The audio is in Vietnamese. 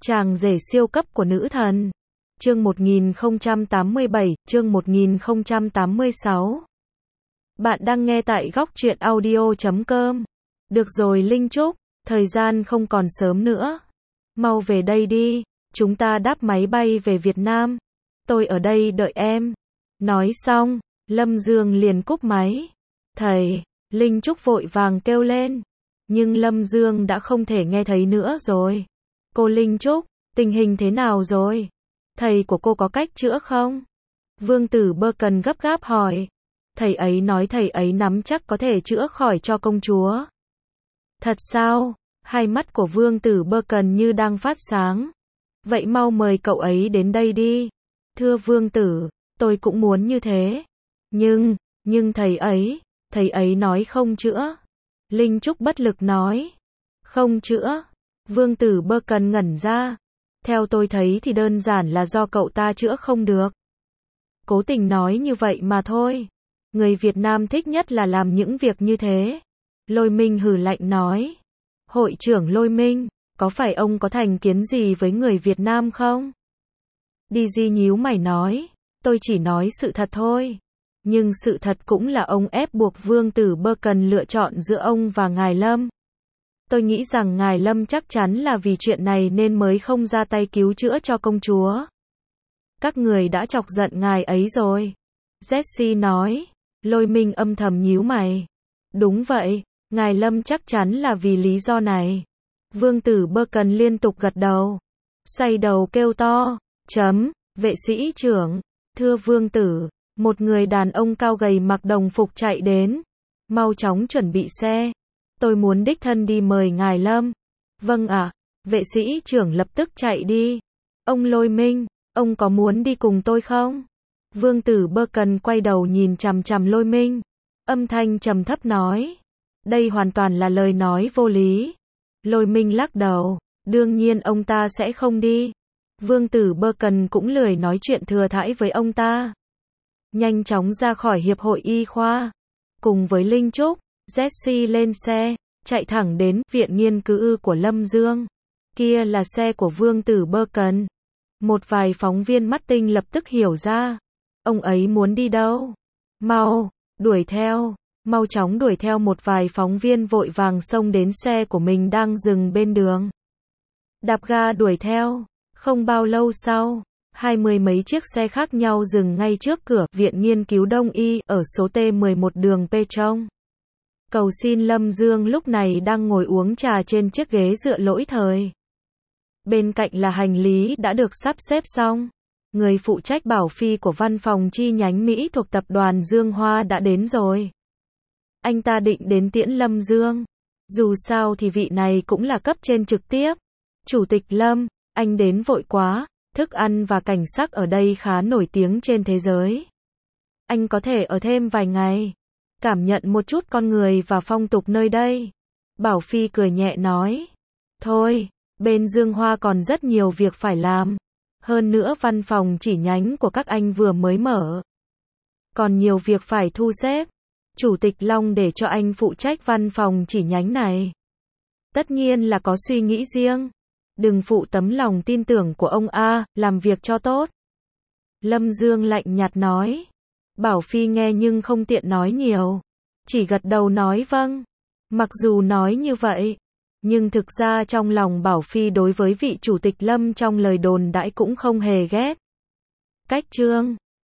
Chàng rể siêu cấp của nữ thần. Chương 1087, chương 1086. Bạn đang nghe tại góc truyện audio.com. Được rồi Linh Trúc, thời gian không còn sớm nữa. Mau về đây đi, chúng ta đáp máy bay về Việt Nam. Tôi ở đây đợi em. Nói xong, Lâm Dương liền cúp máy. Thầy, Linh Trúc vội vàng kêu lên. Nhưng Lâm Dương đã không thể nghe thấy nữa rồi. Cô Linh Trúc, tình hình thế nào rồi? Thầy của cô có cách chữa không? Vương Tử Bơ Cần gấp gáp hỏi. Thầy ấy nói thầy ấy nắm chắc có thể chữa khỏi cho công chúa. Thật sao? Hai mắt của Vương Tử Bơ Cần như đang phát sáng. Vậy mau mời cậu ấy đến đây đi. Thưa Vương Tử, tôi cũng muốn như thế. Nhưng thầy ấy nói không chữa. Linh Trúc bất lực nói. Không chữa. Vương Tử Bơ Cần ngẩn ra. Theo tôi thấy thì đơn giản là do cậu ta chữa không được. Cố tình nói như vậy mà thôi. Người Việt Nam thích nhất là làm những việc như thế. Lôi Minh hừ lạnh nói. Hội trưởng Lôi Minh, có phải ông có thành kiến gì với người Việt Nam không? Đi Di nhíu mày nói. Tôi chỉ nói sự thật thôi. Nhưng sự thật cũng là ông ép buộc Vương Tử Bơ Cần lựa chọn giữa ông và Ngài Lâm. Tôi nghĩ rằng Ngài Lâm chắc chắn là vì chuyện này nên mới không ra tay cứu chữa cho công chúa. Các người đã chọc giận ngài ấy rồi. Jessie nói. Lôi Minh âm thầm nhíu mày. Đúng vậy, Ngài Lâm chắc chắn là vì lý do này. Vương Tử Bơ Cần liên tục gật đầu. Xoay đầu kêu to. Vệ sĩ trưởng. Thưa Vương Tử, một người đàn ông cao gầy mặc đồng phục chạy đến. Mau chóng chuẩn bị xe. Tôi muốn đích thân đi mời Ngài Lâm. Vâng ạ. Vệ sĩ trưởng lập tức chạy đi. Ông Lôi Minh, ông có muốn đi cùng tôi không? Vương Tử Bơ Cần quay đầu nhìn chằm chằm Lôi Minh. Âm thanh trầm thấp nói. Đây hoàn toàn là lời nói vô lý. Lôi Minh lắc đầu. Đương nhiên ông ta sẽ không đi. Vương Tử Bơ Cần cũng lười nói chuyện thừa thãi với ông ta. Nhanh chóng ra khỏi hiệp hội y khoa. Cùng với Linh Trúc, Jessie lên xe, chạy thẳng đến viện nghiên cứu của Lâm Dương. Kia là xe của Vương Tử Bơ Cần. Một vài phóng viên mắt tinh lập tức hiểu ra. Ông ấy muốn đi đâu? Mau, đuổi theo. Mau chóng đuổi theo. Một vài phóng viên vội vàng xông đến xe của mình đang dừng bên đường. Đạp ga đuổi theo. Không bao lâu sau, 20 mấy chiếc xe khác nhau dừng ngay trước cửa Viện Nghiên cứu Đông Y ở số T11 đường Petron. Cầu xin Lâm Dương lúc này đang ngồi uống trà trên chiếc ghế dựa lỗi thời. Bên cạnh là hành lý đã được sắp xếp xong. Người phụ trách bảo phi của văn phòng chi nhánh Mỹ thuộc tập đoàn Dương Hoa đã đến rồi. Anh ta định đến tiễn Lâm Dương. Dù sao thì vị này cũng là cấp trên trực tiếp. Chủ tịch Lâm, anh đến vội quá. Thức ăn và cảnh sắc ở đây khá nổi tiếng trên thế giới. Anh có thể ở thêm vài ngày. Cảm nhận một chút con người và phong tục nơi đây. Bảo Phi cười nhẹ nói. Thôi, bên Dương Hoa còn rất nhiều việc phải làm. Hơn nữa văn phòng chỉ nhánh của các anh vừa mới mở. Còn nhiều việc phải thu xếp. Chủ tịch Long để cho anh phụ trách văn phòng chỉ nhánh này. Tất nhiên là có suy nghĩ riêng. Đừng phụ tấm lòng tin tưởng của ông A, làm việc cho tốt. Lâm Dương lạnh nhạt nói. Bảo Phi nghe nhưng không tiện nói nhiều. Chỉ gật đầu nói vâng. Mặc dù nói như vậy, nhưng thực ra trong lòng Bảo Phi đối với vị chủ tịch Lâm trong lời đồn đãi cũng không hề ghét. Cách chương